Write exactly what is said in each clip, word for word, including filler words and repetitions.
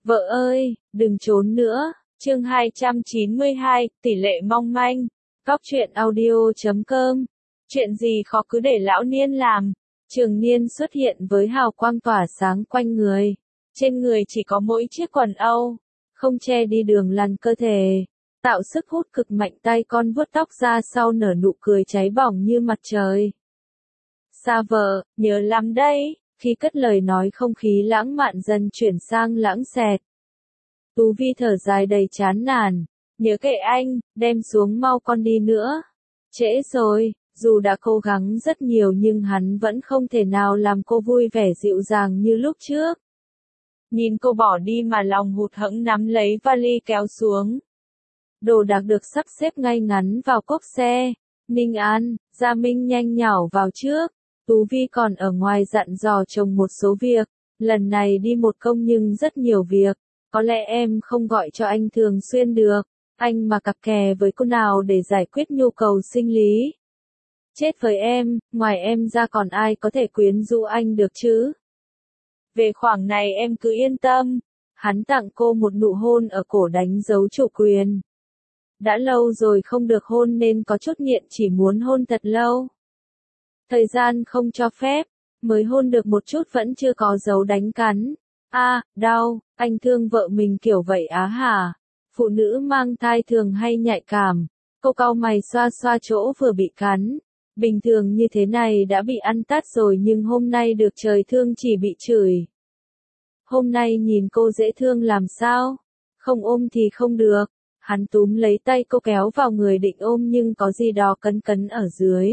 Vợ ơi, đừng trốn nữa. Chương hai trăm chín mươi hai, tỷ lệ mong manh. Góc truyện audio chấm com. Chuyện gì khó cứ để lão niên làm. Trường Niên xuất hiện với hào quang tỏa sáng quanh người. Trên người chỉ có mỗi chiếc quần âu, không che đi đường lằn cơ thể, tạo sức hút cực mạnh. Tay con vuốt tóc ra sau nở nụ cười cháy bỏng như mặt trời. Xa vợ, nhớ lắm đấy. Khi cất lời nói không khí lãng mạn dần chuyển sang lãng xẹt. Tú Vi thở dài đầy chán nản. Nhớ kệ anh, đem xuống mau con đi nữa. Trễ rồi, dù đã cố gắng rất nhiều nhưng hắn vẫn không thể nào làm cô vui vẻ dịu dàng như lúc trước. Nhìn cô bỏ đi mà lòng hụt hẫng nắm lấy vali kéo xuống. Đồ đạc được sắp xếp ngay ngắn vào cốp xe. Ninh An, Gia Minh nhanh nhảu vào trước. Tú Vi còn ở ngoài dặn dò chồng một số việc. Lần này đi một công nhưng rất nhiều việc. Có lẽ em không gọi cho anh thường xuyên được. Anh mà cặp kè với cô nào để giải quyết nhu cầu sinh lý. Chết với em, ngoài em ra còn ai có thể quyến rũ anh được chứ? Về khoảng này em cứ yên tâm. Hắn tặng cô một nụ hôn ở cổ đánh dấu chủ quyền. Đã lâu rồi không được hôn nên có chút nghiện, chỉ muốn hôn thật lâu. Thời gian không cho phép, mới hôn được một chút vẫn chưa có dấu đánh cắn. A, à, đau, anh thương vợ mình kiểu vậy á hả? Phụ nữ mang thai thường hay nhạy cảm. Cô cau mày xoa xoa chỗ vừa bị cắn. Bình thường như thế này đã bị ăn tát rồi nhưng hôm nay được trời thương chỉ bị chửi. Hôm nay nhìn cô dễ thương làm sao? Không ôm thì không được. Hắn túm lấy tay cô kéo vào người định ôm nhưng có gì đó cấn cấn ở dưới.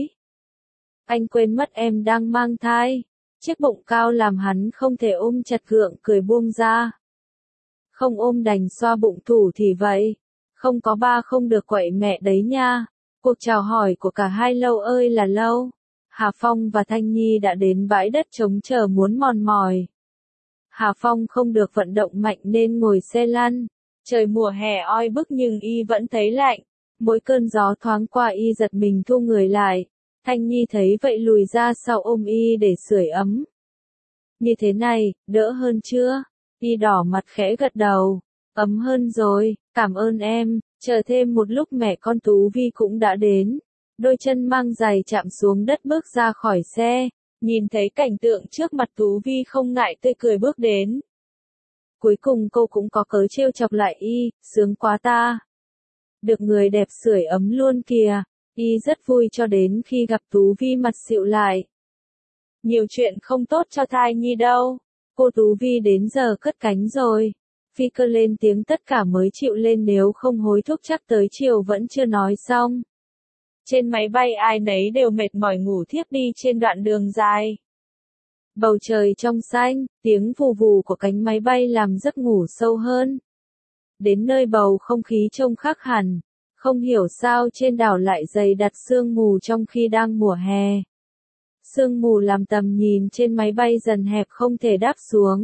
Anh quên mất em đang mang thai. Chiếc bụng cao làm hắn không thể ôm chặt, gượng cười buông ra. Không ôm đành xoa bụng thủ thì vậy. Không có ba không được quậy mẹ đấy nha. Cuộc chào hỏi của cả hai lâu ơi là lâu. Hà Phong và Thanh Nhi đã đến bãi đất trống chờ muốn mòn mỏi. Hà Phong không được vận động mạnh nên ngồi xe lăn. Trời mùa hè oi bức nhưng y vẫn thấy lạnh. Mỗi cơn gió thoáng qua y giật mình thu người lại. Thanh Nhi thấy vậy lùi ra sau ôm y để sưởi ấm. Như thế này, đỡ hơn chưa? Y đỏ mặt khẽ gật đầu. Ấm hơn rồi, cảm ơn em. Chờ thêm một lúc mẹ con Tú Vi cũng đã đến. Đôi chân mang giày chạm xuống đất bước ra khỏi xe. Nhìn thấy cảnh tượng trước mặt Tú Vi không ngại tươi cười bước đến. Cuối cùng cô cũng có cớ trêu chọc lại y, sướng quá ta. Được người đẹp sưởi ấm luôn kìa. Y rất vui cho đến khi gặp Tú Vi mặt xịu lại. Nhiều chuyện không tốt cho thai nhi đâu. Cô Tú Vi đến giờ cất cánh rồi. Phi cơ lên tiếng tất cả mới chịu lên, nếu không hối thúc chắc tới chiều vẫn chưa nói xong. Trên máy bay ai nấy đều mệt mỏi ngủ thiếp đi trên đoạn đường dài. Bầu trời trong xanh, tiếng vù vù của cánh máy bay làm giấc ngủ sâu hơn. Đến nơi bầu không khí trông khác hẳn. Không hiểu sao trên đảo lại dày đặc sương mù trong khi đang mùa hè. Sương mù làm tầm nhìn trên máy bay dần hẹp không thể đáp xuống.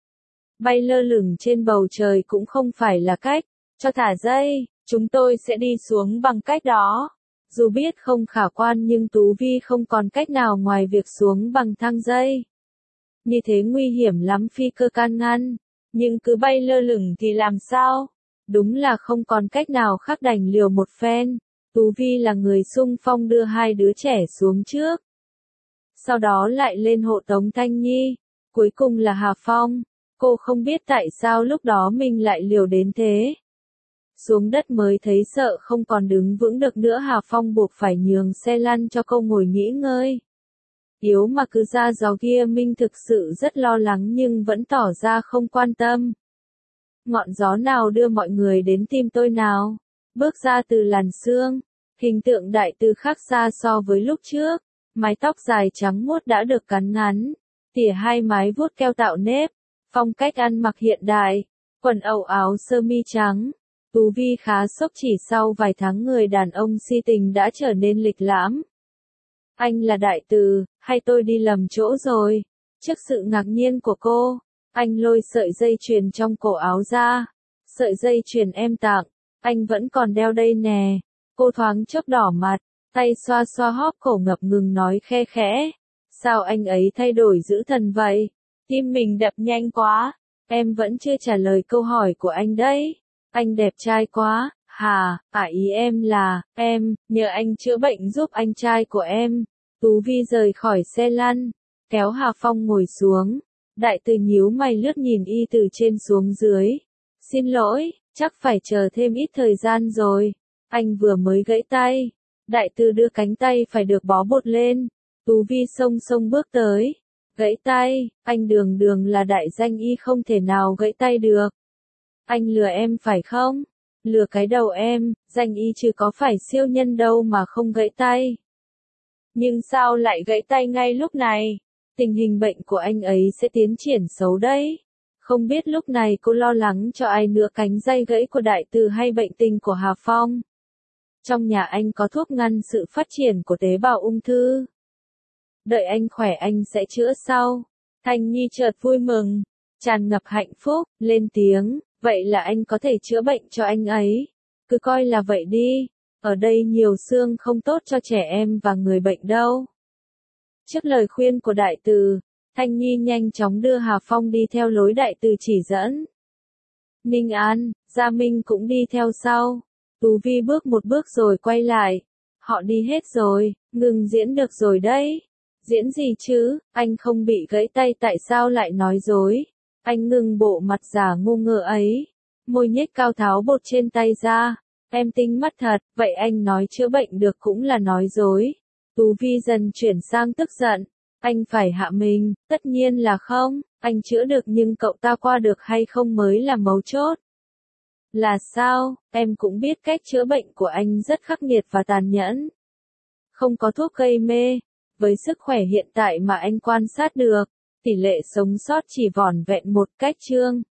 Bay lơ lửng trên bầu trời cũng không phải là cách. Cho thả dây, chúng tôi sẽ đi xuống bằng cách đó. Dù biết không khả quan nhưng Tú Vi không còn cách nào ngoài việc xuống bằng thang dây. Như thế nguy hiểm lắm, phi cơ can ngăn. Nhưng cứ bay lơ lửng thì làm sao? Đúng là không còn cách nào khác, đành liều một phen. Tú Vi là người xung phong đưa hai đứa trẻ xuống trước. Sau đó lại lên hộ tống Thanh Nhi. Cuối cùng là Hà Phong. Cô không biết tại sao lúc đó mình lại liều đến thế. Xuống đất mới thấy sợ không còn đứng vững được nữa, Hà Phong buộc phải nhường xe lăn cho cô ngồi nghỉ ngơi. Yếu mà cứ ra gió kia, Minh thực sự rất lo lắng nhưng vẫn tỏ ra không quan tâm. Ngọn gió nào đưa mọi người đến tim tôi nào? Bước ra từ làn sương, hình tượng đại từ khác xa so với lúc trước. Mái tóc dài trắng muốt đã được cắn ngắn, tỉa hai mái vuốt keo tạo nếp. Phong cách ăn mặc hiện đại, quần âu áo sơ mi trắng. Tú Vi khá sốc, chỉ sau vài tháng người đàn ông si tình đã trở nên lịch lãm. Anh là đại từ, hay tôi đi lầm chỗ rồi? Trước sự ngạc nhiên của cô, anh lôi sợi dây chuyền trong cổ áo ra. Sợi dây chuyền em tặng, anh vẫn còn đeo đây nè. Cô thoáng chốc đỏ mặt, tay xoa xoa hóp cổ ngập ngừng nói khe khẽ. Sao anh ấy thay đổi dữ thần vậy? Tim mình đập nhanh quá. Em vẫn chưa trả lời câu hỏi của anh đấy. Anh đẹp trai quá, hà, à ý em là, em, nhờ anh chữa bệnh giúp anh trai của em. Tú Vi rời khỏi xe lăn, kéo Hà Phong ngồi xuống. Đại từ nhíu mày lướt nhìn y từ trên xuống dưới. Xin lỗi, chắc phải chờ thêm ít thời gian rồi. Anh vừa mới gãy tay. Đại từ đưa cánh tay phải được bó bột lên. Tú Vi xông xông bước tới. Gãy tay, anh Đường Đường là đại danh y không thể nào gãy tay được. Anh lừa em phải không? Lừa cái đầu em, danh y chứ có phải siêu nhân đâu mà không gãy tay. Nhưng sao lại gãy tay ngay lúc này? Tình hình bệnh của anh ấy sẽ tiến triển xấu đấy. Không biết lúc này cô lo lắng cho ai nữa, cánh dây gãy của Đại Từ hay bệnh tình của Hà Phong? Trong nhà anh có thuốc ngăn sự phát triển của tế bào ung thư. Đợi anh khỏe anh sẽ chữa sau. Thanh Nhi chợt vui mừng, tràn ngập hạnh phúc, lên tiếng, vậy là anh có thể chữa bệnh cho anh ấy. Cứ coi là vậy đi, ở đây nhiều xương không tốt cho trẻ em và người bệnh đâu. Trước lời khuyên của Đại Từ, Thanh Nhi nhanh chóng đưa Hà Phong đi theo lối Đại Từ chỉ dẫn. Ninh An, Gia Minh cũng đi theo sau. Tú Vi bước một bước rồi quay lại. Họ đi hết rồi, ngừng diễn được rồi đấy. Diễn gì chứ, anh không bị gãy tay tại sao lại nói dối? Anh ngừng bộ mặt giả ngu ngơ ấy. Môi nhếch cao tháo bột trên tay ra. Em tinh mắt thật, vậy anh nói chữa bệnh được cũng là nói dối. Tú Vi dần chuyển sang tức giận. Anh phải hạ mình, tất nhiên là không, anh chữa được nhưng cậu ta qua được hay không mới là mấu chốt. Là sao, em cũng biết cách chữa bệnh của anh rất khắc nghiệt và tàn nhẫn. Không có thuốc gây mê, với sức khỏe hiện tại mà anh quan sát được, tỷ lệ sống sót chỉ vỏn vẹn một cách chương.